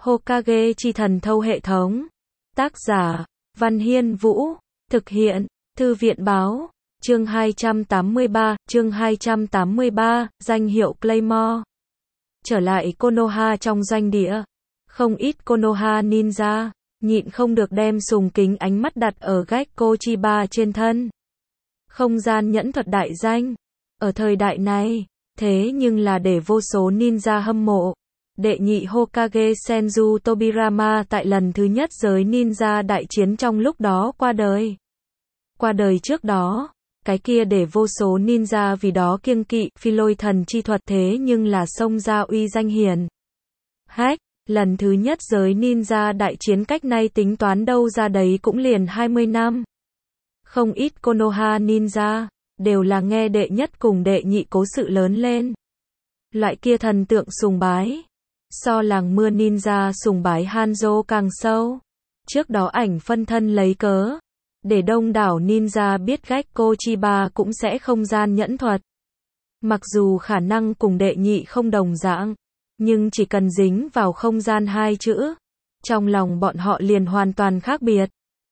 Hokage chi thần thâu hệ thống. Tác giả, Văn Hiên Vũ. Thực hiện, Thư viện Báo. Chương 283, danh hiệu Claymore. Trở lại Konoha trong doanh địa. Không ít Konoha ninja, nhịn không được đem sùng kính ánh mắt đặt ở Gekko Chiba trên thân. Không gian nhẫn thuật đại danh. Ở thời đại này, thế nhưng là để vô số ninja hâm mộ. Đệ nhị Hokage Senju Tobirama tại lần thứ nhất giới ninja đại chiến trong lúc đó qua đời. Qua đời trước đó, cái kia để vô số ninja vì đó kiêng kỵ phi lôi thần chi thuật thế nhưng là xông ra uy danh hiển hách. Lần thứ nhất giới ninja đại chiến cách nay tính toán đâu ra đấy cũng liền 20 năm. Không ít Konoha ninja, đều là nghe đệ nhất cùng đệ nhị cố sự lớn lên. Loại kia thần tượng sùng bái. So làng mưa ninja sùng bái Hanzo càng sâu. Trước đó ảnh phân thân lấy cớ. Để đông đảo ninja biết Gekko Chiba cũng sẽ không gian nhẫn thuật. Mặc dù khả năng cùng đệ nhị không đồng dạng, nhưng chỉ cần dính vào không gian hai chữ, trong lòng bọn họ liền hoàn toàn khác biệt.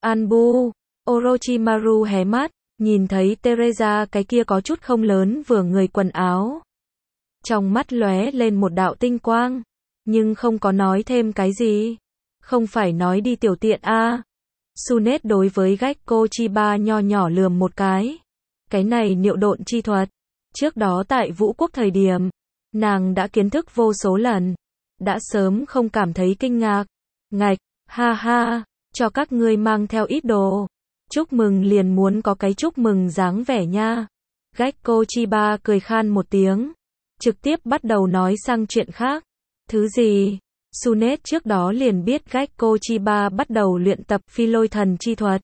Anbu, Orochimaru hé mắt, nhìn thấy Teresa cái kia có chút không lớn vừa người quần áo. Trong mắt lóe lên một đạo tinh quang, nhưng không có nói thêm cái gì. Không phải nói đi tiểu tiện a? Sunet đối với Gekko Chiba nho nhỏ lườm một cái. Cái này niệu độn chi thuật. Trước đó tại Vũ Quốc thời điểm, nàng đã kiến thức vô số lần. Đã sớm không cảm thấy kinh ngạc. Ngạch, ha ha, cho các ngươi mang theo ít đồ. Chúc mừng liền muốn có cái chúc mừng dáng vẻ nha. Gekko Chiba cười khan một tiếng. Trực tiếp bắt đầu nói sang chuyện khác. Thứ gì? Sunet trước đó liền biết Gekko Chiba bắt đầu luyện tập phi lôi thần chi thuật.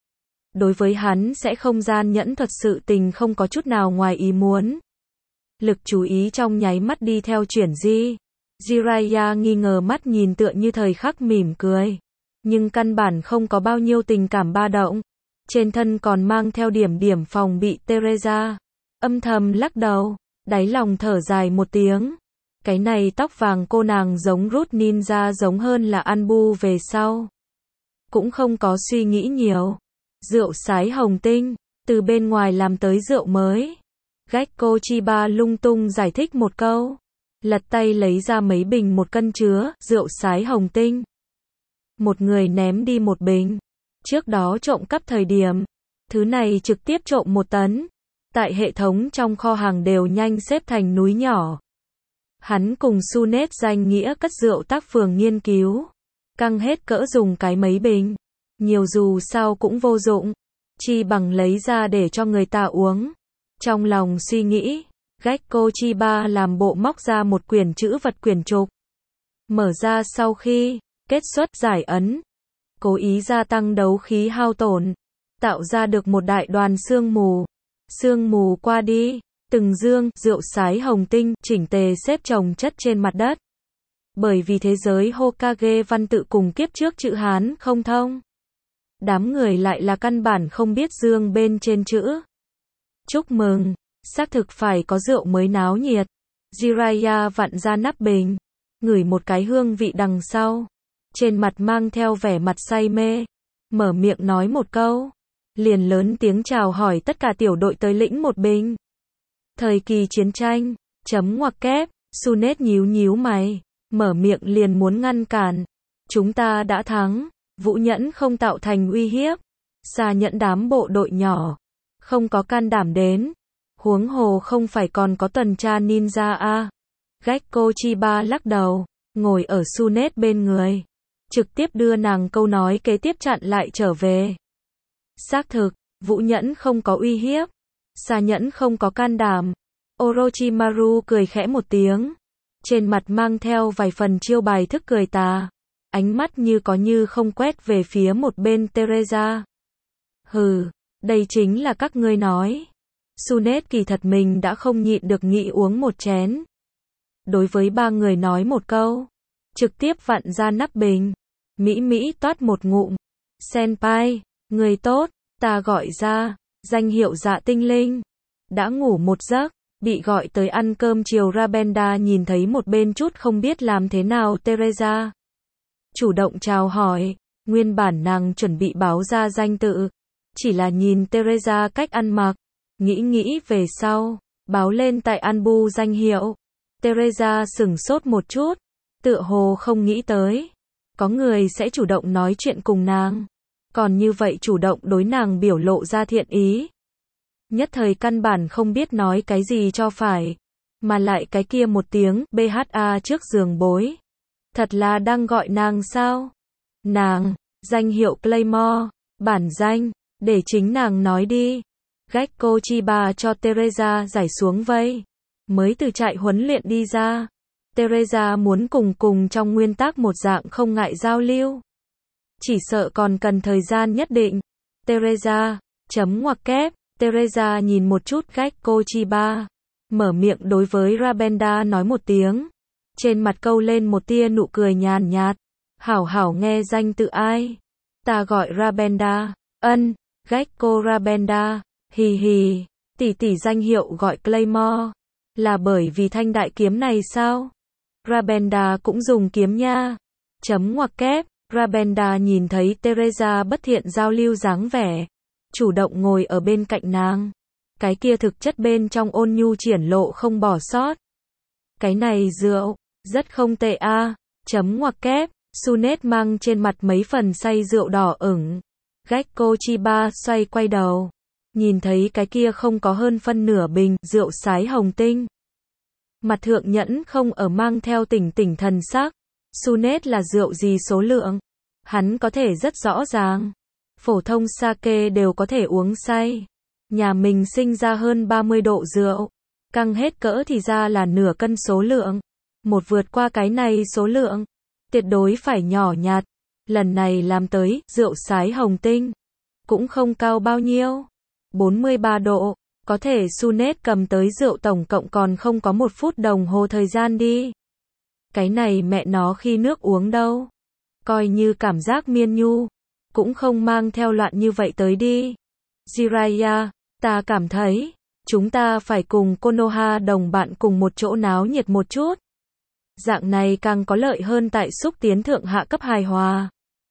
Đối với hắn sẽ không gian nhẫn thuật sự tình không có chút nào ngoài ý muốn. Lực chú ý trong nháy mắt đi theo chuyển di. Jiraiya nghi ngờ mắt nhìn tựa như thời khắc mỉm cười. Nhưng căn bản không có bao nhiêu tình cảm ba động. Trên thân còn mang theo điểm phòng bị Teresa. Âm thầm lắc đầu, đáy lòng thở dài một tiếng. Cái này tóc vàng cô nàng giống Root Ninja giống hơn là Anbu về sau. Cũng không có suy nghĩ nhiều. Rượu sái hồng tinh, từ bên ngoài làm tới rượu mới. Gekko Chiba lung tung giải thích một câu. Lật tay lấy ra mấy bình 1 cân chứa, rượu sái hồng tinh. Một người ném đi 1 bình. Trước đó trộm cắp thời điểm, thứ này trực tiếp trộm 1 tấn. Tại hệ thống trong kho hàng đều nhanh xếp thành núi nhỏ. Hắn cùng Sunet danh nghĩa cất rượu tác phường nghiên cứu. Căng hết cỡ dùng cái mấy bình. Nhiều dù sao cũng vô dụng. Chi bằng lấy ra để cho người ta uống. Trong lòng suy nghĩ, Gekko Chiba làm bộ móc ra một quyển chữ vật quyển trục. Mở ra sau khi, kết xuất giải ấn. Cố ý gia tăng đấu khí hao tổn. Tạo ra được một đại đoàn sương mù. Sương mù qua đi. Từng dương, rượu sái hồng tinh, chỉnh tề xếp chồng chất trên mặt đất. Bởi vì thế giới Hokage văn tự cùng kiếp trước chữ Hán không thông. Đám người lại là căn bản không biết dương bên trên chữ. Chúc mừng, xác thực phải có rượu mới náo nhiệt. Jiraiya vặn ra nắp bình, ngửi một cái hương vị đằng sau. Trên mặt mang theo vẻ mặt say mê. Mở miệng nói một câu. Liền lớn tiếng chào hỏi tất cả tiểu đội tới lĩnh một bình. Thời kỳ chiến tranh, chấm ngoặc kép, Sunet nhíu mày, mở miệng liền muốn ngăn cản. Chúng ta đã thắng, Vũ Nhẫn không tạo thành uy hiếp. Xa Nhẫn đám bộ đội nhỏ, không có can đảm đến. Huống hồ không phải còn có tuần tra ninja a? Gekko Chiba lắc đầu, ngồi ở Sunet bên người. Trực tiếp đưa nàng câu nói kế tiếp chặn lại trở về. Xác thực, Vũ Nhẫn không có uy hiếp. Xa Nhẫn không có can đảm. Orochimaru cười khẽ một tiếng. Trên mặt mang theo vài phần chiêu bài thức cười tà. Ánh mắt như có như không quét về phía một bên Teresa. Hừ, đây chính là các ngươi nói. Sunet kỳ thật mình đã không nhịn được nghĩ uống một chén. Đối với 3 người nói một câu. Trực tiếp vặn ra nắp bình. Mỹ toát một ngụm. Senpai, người tốt, ta gọi ra. Danh hiệu Dạ Tinh Linh. Đã ngủ một giấc, bị gọi tới ăn cơm chiều. Rabenda nhìn thấy một bên chút không biết làm thế nào Teresa. chủ động chào hỏi. Nguyên bản nàng chuẩn bị báo ra danh tự, chỉ là nhìn Teresa cách ăn mặc, nghĩ về sau, báo lên tại album danh hiệu. Teresa sửng sốt một chút, tựa hồ không nghĩ tới có người sẽ chủ động nói chuyện cùng nàng, còn như vậy chủ động đối nàng biểu lộ ra thiện ý. Nhất thời căn bản không biết nói cái gì cho phải, mà lại cái kia một tiếng BHA trước giường bối, thật là đang gọi nàng sao? Nàng, danh hiệu Claymore, bản danh, để chính nàng nói đi. Gekko Chiba cho Teresa giải xuống vây, mới từ trại huấn luyện đi ra. Teresa muốn cùng trong nguyên tắc một dạng không ngại giao lưu, chỉ sợ còn cần thời gian nhất định. Teresa, chấm ngoặc kép, Teresa nhìn một chút Gekko Chiba, mở miệng đối với Rabenda nói một tiếng, trên mặt câu lên một tia nụ cười nhàn nhạt. Hảo nghe danh tự ai? Ta gọi Rabenda. Ân, Gekko Rabenda. Hì hì, tỷ danh hiệu gọi Claymore, là bởi vì thanh đại kiếm này sao? Rabenda cũng dùng kiếm nha. Chấm ngoặc kép, Rabenda nhìn thấy Teresa bất thiện giao lưu dáng vẻ, chủ động ngồi ở bên cạnh nàng. Cái kia thực chất bên trong ôn nhu triển lộ không bỏ sót. Cái này rượu, rất không tệ a. Chấm ngoặc kép, Sunet mang trên mặt mấy phần say rượu đỏ ửng. Gekko Chiba xoay quay đầu, nhìn thấy cái kia không có hơn phân nửa bình rượu sái hồng tinh. Mặt thượng nhẫn không ở mang theo tỉnh thần sắc. Sunet là rượu gì số lượng? Hắn có thể rất rõ ràng. Phổ thông sake đều có thể uống say. Nhà mình sinh ra hơn 30 độ rượu. Căng hết cỡ thì ra là nửa cân số lượng. Một vượt qua cái này số lượng, tuyệt đối phải nhỏ nhặt. Lần này làm tới, rượu sái hồng tinh. Cũng không cao bao nhiêu. 43 độ. Có thể Sunet cầm tới rượu tổng cộng còn không có 1 phút đồng hồ thời gian đi. Cái này mẹ nó khi nước uống đâu. Coi như cảm giác miên nhu. Cũng không mang theo loạn như vậy tới đi. Jiraiya, ta cảm thấy, chúng ta phải cùng Konoha đồng bạn cùng một chỗ náo nhiệt một chút. Dạng này càng có lợi hơn tại xúc tiến thượng hạ cấp hài hòa.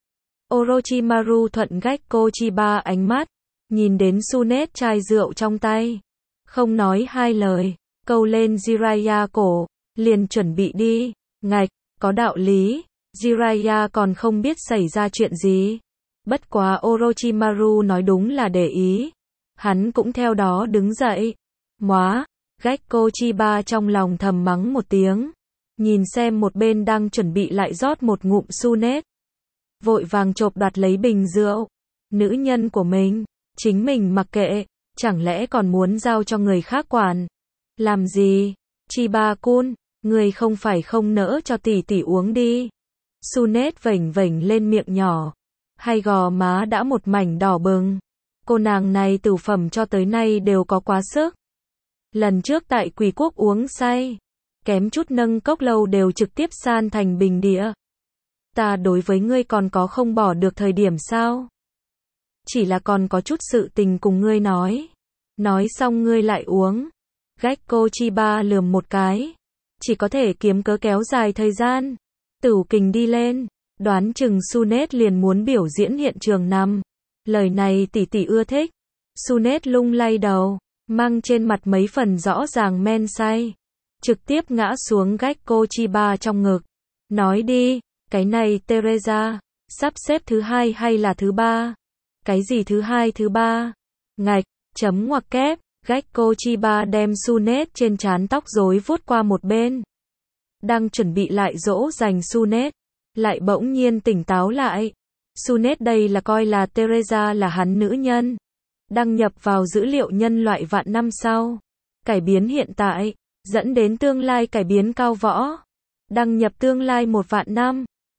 Orochimaru thuận Gekko Chiba ánh mắt, nhìn đến Sunet chai rượu trong tay, không nói hai lời, câu lên Jiraiya cổ, liền chuẩn bị đi. Ngạch, có đạo lý. Jiraiya còn không biết xảy ra chuyện gì. Bất quá Orochimaru nói đúng là để ý. Hắn cũng theo đó đứng dậy. Móa, Gekko Chiba trong lòng thầm mắng một tiếng. Nhìn xem một bên đang chuẩn bị lại rót một ngụm Sunet, vội vàng chộp đoạt lấy bình rượu. Nữ nhân của mình, chính mình mặc kệ, chẳng lẽ còn muốn giao cho người khác quản? Làm gì? Chiba-kun, người không phải không nỡ cho tỷ uống đi. Sunet vểnh lên miệng nhỏ, hay gò má đã một mảnh đỏ bừng. Cô nàng này từ phẩm cho tới nay đều có quá sức. Lần trước tại Quỷ Quốc uống say, kém chút nâng cốc lâu đều trực tiếp san thành bình địa. Ta đối với ngươi còn có không bỏ được thời điểm sao? Chỉ là còn có chút sự tình cùng ngươi nói. Nói xong ngươi lại uống. Gekko Chiba lườm một cái. Chỉ có thể kiếm cớ kéo dài thời gian. Tửu kình đi lên. Đoán chừng Sunet liền muốn biểu diễn hiện trường nằm. Lời này tỷ ưa thích. Sunet lung lay đầu, mang trên mặt mấy phần rõ ràng men say. Trực tiếp ngã xuống Gekko Chiba trong ngực. Nói đi, cái này Teresa, sắp xếp thứ 2 hay là thứ 3? Cái gì thứ 2 thứ 3? Ngạch, chấm ngoặc kép, Gekko Chiba đem Sunet trên trán tóc rối vuốt qua một bên. Đang chuẩn bị lại dỗ dành Sunet, lại bỗng nhiên tỉnh táo lại. Sunet đây là coi là Teresa là hắn nữ nhân. Đăng nhập vào dữ liệu nhân loại vạn năm sau. Cải biến hiện tại, dẫn đến tương lai cải biến cao võ. Đăng nhập tương lai 1 vạn năm.